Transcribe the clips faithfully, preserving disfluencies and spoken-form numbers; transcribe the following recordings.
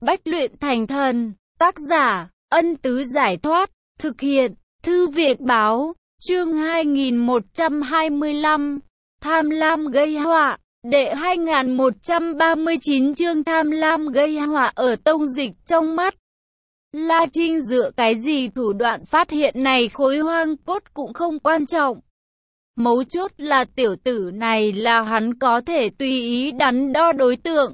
Bách luyện thành thần. Tác giả, Ân Tứ Giải Thoát. Thực hiện, Thư viện Báo. Chương hai nghìn một trăm hai mươi lăm. Tham lam gây họa. Đệ hai nghìn một trăm ba mươi chín chương tham lam gây họa ở tông dịch trong mắt. La Trinh dựa cái gì thủ đoạn phát hiện này khối hoang cốt cũng không quan trọng. Mấu chốt là tiểu tử này là hắn có thể tùy ý đắn đo đối tượng.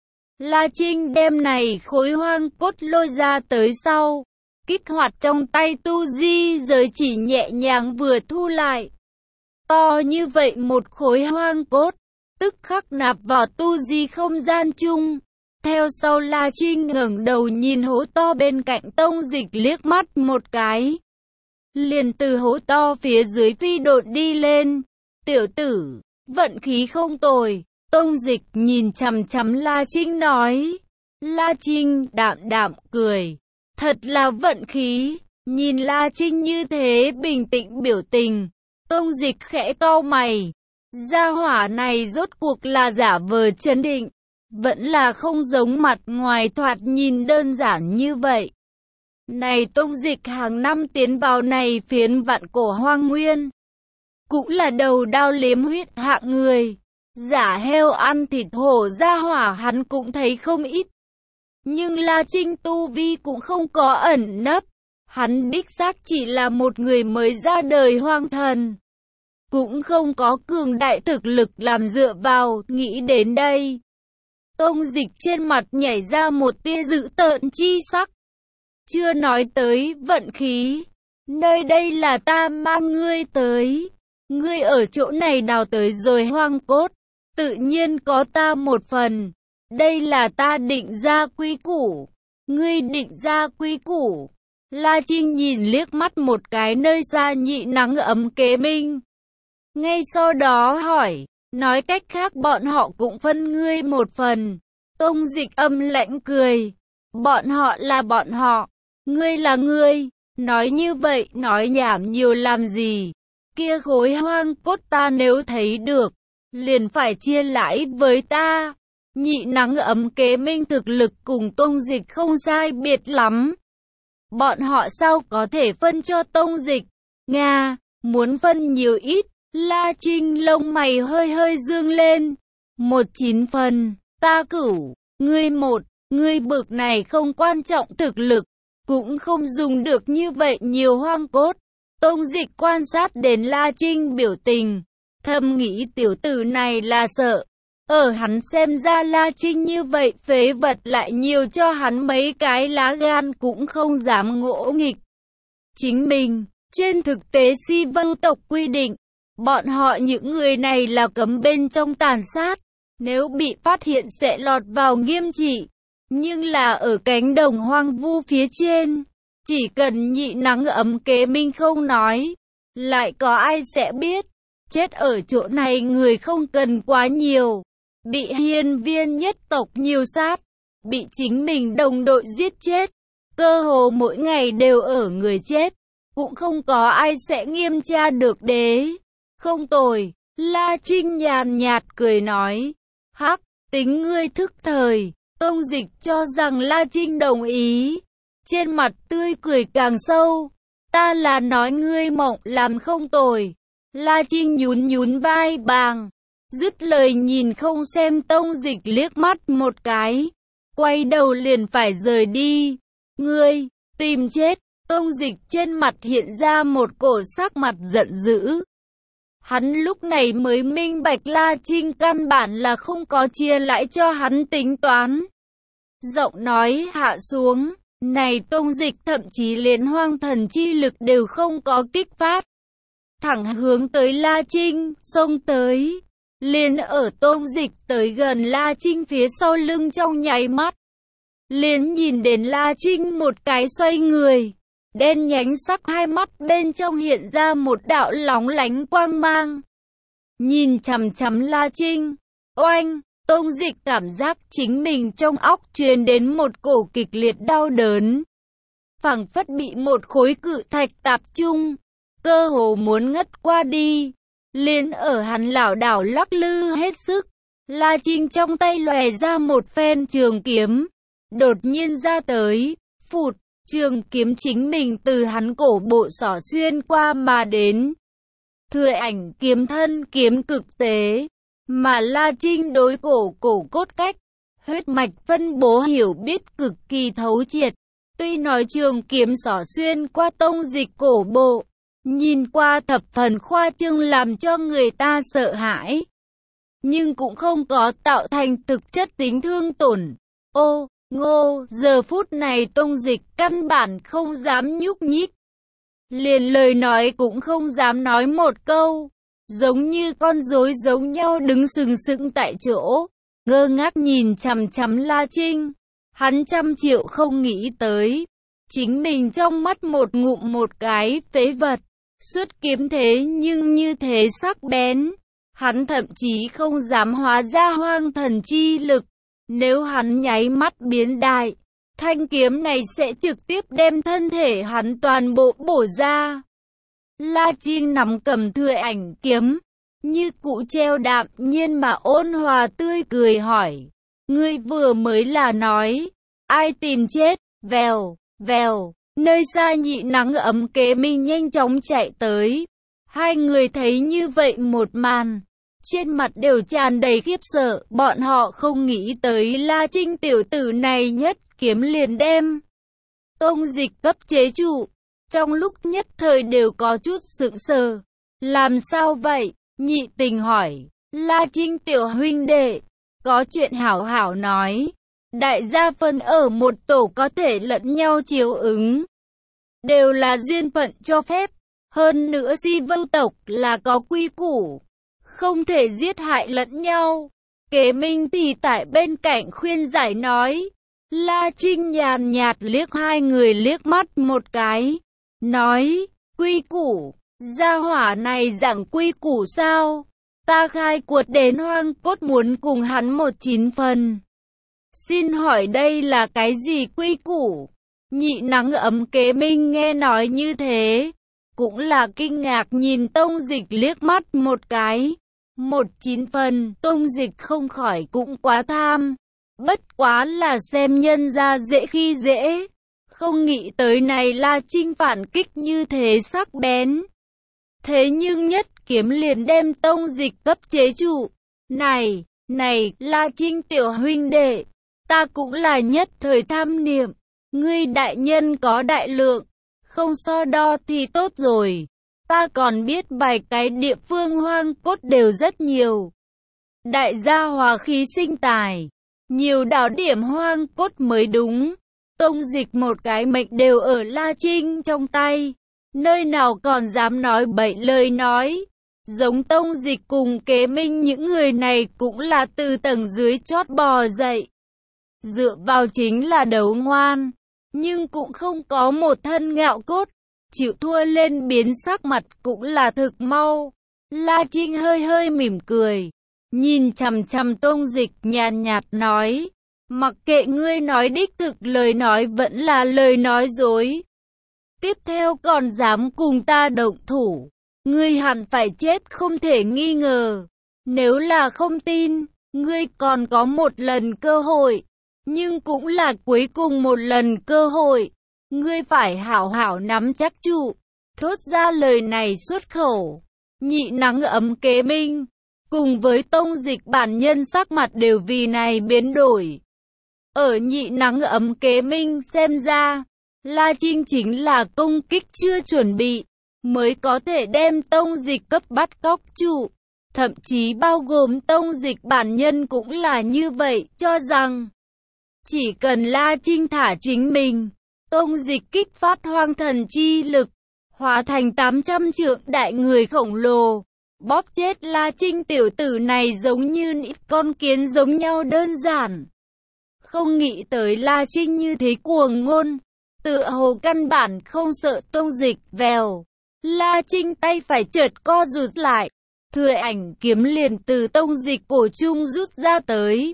La Trinh đem này khối hoang cốt lôi ra tới sau, kích hoạt trong tay tu di giới chỉ nhẹ nhàng vừa thu lại. To như vậy một khối hoang cốt, tức khắc nạp vào tu di không gian chung. Theo sau La Trinh ngẩng đầu nhìn hố to bên cạnh tông dịch liếc mắt một cái. Liền từ hố to phía dưới phi độn đi lên. Tiểu tử, vận khí không tồi. Tông dịch nhìn chằm chằm La Trinh nói. La Trinh đạm đạm cười. Thật là vận khí. Nhìn La Trinh như thế bình tĩnh biểu tình. Tông dịch khẽ cau mày. Gia hỏa này rốt cuộc là giả vờ trấn định. Vẫn là không giống mặt ngoài thoạt nhìn đơn giản như vậy. Này tông dịch hàng năm tiến vào này phiến vạn cổ hoang nguyên. Cũng là đầu đao liếm huyết hạng người. Giả heo ăn thịt hổ gia hỏa hắn cũng thấy không ít. Nhưng La Trinh tu vi cũng không có ẩn nấp. Hắn đích xác chỉ là một người mới ra đời hoang thần. Cũng không có cường đại thực lực làm dựa vào, nghĩ đến đây. Tông dịch trên mặt nhảy ra một tia dữ tợn chi sắc. Chưa nói tới vận khí. Nơi đây là ta mang ngươi tới. Ngươi ở chỗ này đào tới rồi hoang cốt. Tự nhiên có ta một phần. Đây là ta định ra quy củ. Ngươi định ra quy củ. La Trinh nhìn liếc mắt một cái nơi xa nhị nắng ấm kế minh. Ngay sau đó hỏi. Nói cách khác bọn họ cũng phân ngươi một phần. Tông dịch âm lãnh cười. Bọn họ là bọn họ. Ngươi là ngươi. Nói như vậy nói nhảm nhiều làm gì. Kia khối hoang cốt ta nếu thấy được. Liền phải chia lãi với ta. Nhị nắng ấm kế minh thực lực cùng tông dịch không sai biệt lắm. Bọn họ sao có thể phân cho tông dịch. Nga, muốn phân nhiều ít. La Trinh lông mày hơi hơi dương lên. Một chín phần, ta cửu, ngươi một, ngươi bực này không quan trọng thực lực. Cũng không dùng được như vậy nhiều hoang cốt. Tông dịch quan sát đến La Trinh biểu tình. Thầm nghĩ tiểu tử này là sợ. Ở hắn xem ra La Trinh như vậy phế vật lại nhiều cho hắn mấy cái lá gan cũng không dám ngỗ nghịch. Chính mình, trên thực tế si vưu tộc quy định. Bọn họ những người này là cấm bên trong tàn sát. Nếu bị phát hiện sẽ lọt vào nghiêm trị. Nhưng là ở cánh đồng hoang vu phía trên. Chỉ cần nhị nắng ấm kế minh không nói. Lại có ai sẽ biết. Chết ở chỗ này người không cần quá nhiều. Bị hiên viên nhất tộc nhiều sát. Bị chính mình đồng đội giết chết. Cơ hồ mỗi ngày đều ở người chết. Cũng không có ai sẽ nghiêm tra được đế. Không tồi. La Trinh nhàn nhạt cười nói. Hắc, tính ngươi thức thời. Tông dịch cho rằng La Trinh đồng ý. Trên mặt tươi cười càng sâu. Ta là nói ngươi mộng làm không tồi. La Trinh nhún nhún vai bàng. Dứt lời nhìn không xem tông dịch liếc mắt một cái. Quay đầu liền phải rời đi. Ngươi, tìm chết. Tông dịch trên mặt hiện ra một cổ sắc mặt giận dữ. Hắn lúc này mới minh bạch La Trinh căn bản là không có chia lãi cho hắn tính toán. Giọng nói hạ xuống. Này tông dịch thậm chí liền hoang thần chi lực đều không có kích phát. Thẳng hướng tới La Trinh, xông tới. Liền ở tông dịch tới gần La Trinh phía sau lưng trong nháy mắt. Liền nhìn đến La Trinh một cái xoay người. Đen nhánh sắc hai mắt bên trong hiện ra một đạo lóng lánh quang mang. Nhìn chằm chằm La Trinh. Oanh, tông dịch cảm giác chính mình trong óc truyền đến một cổ kịch liệt đau đớn. Phảng phất bị một khối cự thạch tạp chung. Cơ hồ muốn ngất qua đi. Liền ở hắn lảo đảo lắc lư hết sức. La Trinh trong tay lòe ra một phen trường kiếm. đột nhiên ra tới, phụt, trường kiếm chính mình từ hắn cổ bộ xỏ xuyên qua mà đến. Thừa ảnh kiếm thân kiếm cực tế, mà La Trinh đối cổ cổ cốt cách, huyết mạch phân bố hiểu biết cực kỳ thấu triệt. Tuy nói trường kiếm xỏ xuyên qua tông dịch cổ bộ, nhìn qua thập phần khoa trương làm cho người ta sợ hãi, nhưng cũng không có tạo thành thực chất tính thương tổn. Ô, ngô, giờ phút này tông dịch căn bản không dám nhúc nhích, liền lời nói cũng không dám nói một câu, giống như con rối giống nhau đứng sừng sững tại chỗ, ngơ ngác nhìn chằm chằm La Trinh. Hắn trăm triệu không nghĩ tới, chính mình trong mắt một ngụm một cái phế vật, xuất kiếm thế nhưng như thế sắc bén. Hắn thậm chí không dám hóa ra hoang thần chi lực, nếu hắn nháy mắt biến đại, thanh kiếm này sẽ trực tiếp đem thân thể hắn toàn bộ bổ ra. La Trinh nắm cầm thừa ảnh kiếm, như cụ treo đạm nhiên mà ôn hòa tươi cười hỏi, ngươi vừa mới là nói, ai tìm chết, vèo, vèo, nơi xa nhị nắng ấm kế minh nhanh chóng chạy tới. Hai người thấy như vậy một màn, trên mặt đều tràn đầy khiếp sợ, bọn họ không nghĩ tới La Trinh tiểu tử này nhất kiếm liền đem tông dịch cấp chế trụ, trong lúc nhất thời đều có chút sững sờ. Làm sao vậy? Nhị tình hỏi. La Trinh tiểu huynh đệ, có chuyện hảo hảo nói. Đại gia phân ở một tổ có thể lẫn nhau chiếu ứng, đều là duyên phận cho phép. Hơn nữa Si Vưu tộc là có quy củ, không thể giết hại lẫn nhau. Kế Minh thì tại bên cạnh khuyên giải nói. La Trinh nhàn nhạt liếc hai người liếc mắt một cái, nói, quy củ, gia hỏa này giảng quy củ sao? Ta khai cuộc đến hoang cốt muốn cùng hắn một chín phần. Xin hỏi đây là cái gì quy củ? Nhị nắng ấm Kế Minh nghe nói như thế, cũng là kinh ngạc nhìn tông dịch liếc mắt một cái. Một chín phần, tông dịch không khỏi cũng quá tham. Bất quá là xem nhân ra dễ khi dễ. Không nghĩ tới này La Trinh phản kích như thế sắc bén. Thế nhưng nhất kiếm liền đem tông dịch cấp chế trụ. Này, này, La Trinh tiểu huynh đệ, ta cũng là nhất thời tham niệm. Ngươi đại nhân có đại lượng, không so đo thì tốt rồi. Ta còn biết vài cái địa phương hoang cốt đều rất nhiều. Đại gia hòa khí sinh tài, nhiều đảo điểm hoang cốt mới đúng. Tông dịch một cái mệnh đều ở La Trinh trong tay, nơi nào còn dám nói bậy lời nói. Giống tông dịch cùng Kế Minh những người này cũng là từ tầng dưới chót bò dậy. Dựa vào chính là đấu ngoan, nhưng cũng không có một thân ngạo cốt. Chịu thua lên biến sắc mặt cũng là thực mau. La Trinh hơi hơi mỉm cười, nhìn chằm chằm tông dịch nhàn nhạt nói, mặc kệ ngươi nói đích thực lời nói vẫn là lời nói dối. Tiếp theo còn dám cùng ta động thủ, ngươi hẳn phải chết không thể nghi ngờ. Nếu là không tin, ngươi còn có một lần cơ hội, nhưng cũng là cuối cùng một lần cơ hội. Ngươi phải hảo hảo nắm chắc trụ. Thốt ra lời này xuất khẩu, nhị nắng ấm Kế Minh cùng với tông dịch bản nhân sắc mặt đều vì này biến đổi. Ở nhị nắng ấm Kế Minh xem ra, La Trinh chính là công kích chưa chuẩn bị, mới có thể đem tông dịch cấp bắt cóc trụ. Thậm chí bao gồm tông dịch bản nhân cũng là như vậy, cho rằng chỉ cần La Trinh thả chính mình, tông dịch kích phát hoang thần chi lực, hóa thành tám trăm trượng đại người khổng lồ, bóp chết La Trinh tiểu tử này giống như nít con kiến giống nhau đơn giản. Không nghĩ tới La Trinh như thế cuồng ngôn, tựa hồ căn bản không sợ tông dịch. Vèo, La Trinh tay phải chợt co rụt lại, thừa ảnh kiếm liền từ tông dịch cổ trung rút ra tới.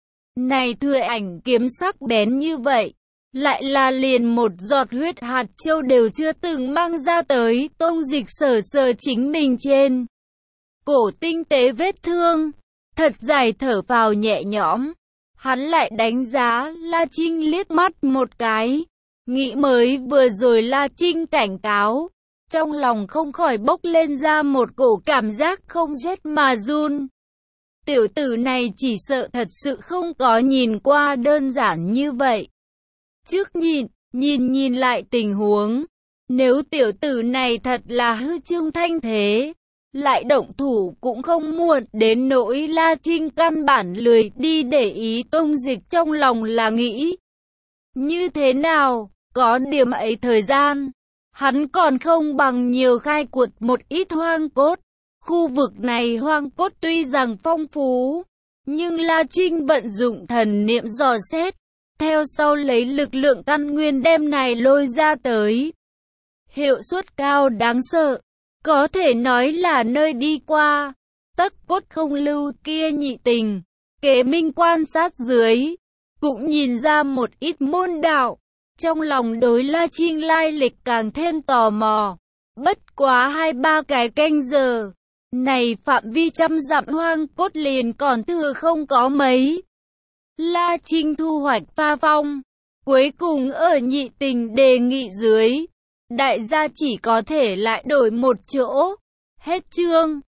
Này thừa ảnh kiếm sắc bén như vậy, lại là liền một giọt huyết hạt châu đều chưa từng mang ra tới. Tông dịch sờ sờ chính mình trên cổ tinh tế vết thương, thật dài thở vào nhẹ nhõm. Hắn lại đánh giá La Trinh liếc mắt một cái. Nghĩ mới vừa rồi La Trinh cảnh cáo. Trong lòng không khỏi bốc lên ra một cổ cảm giác không rét mà run. Tiểu tử này chỉ sợ thật sự không có nhìn qua đơn giản như vậy. Trước nhìn, nhìn nhìn lại tình huống. Nếu tiểu tử này thật là hư trương thanh thế, lại động thủ cũng không muộn, đến nỗi La Trinh căn bản lười đi để ý Tông Dịch trong lòng là nghĩ. Như thế nào, có điểm ấy thời gian, hắn còn không bằng nhiều khai quật một ít hoang cốt. Khu vực này hoang cốt tuy rằng phong phú, nhưng La Trinh vận dụng thần niệm dò xét, theo sau lấy lực lượng căn nguyên đem này lôi ra tới. Hiệu suất cao đáng sợ, có thể nói là nơi đi qua, tất cốt không lưu kia nhị tình. Kế Minh quan sát dưới, cũng nhìn ra một ít môn đạo, trong lòng đối La Trinh lai lịch càng thêm tò mò. Bất quá hai ba cái canh giờ, này phạm vi trăm dặm hoang cốt liền còn thừa không có mấy. La Trinh thu hoạch pha phong, cuối cùng ở nhị tình đề nghị dưới, đại gia chỉ có thể lại đổi một chỗ. Hết chương.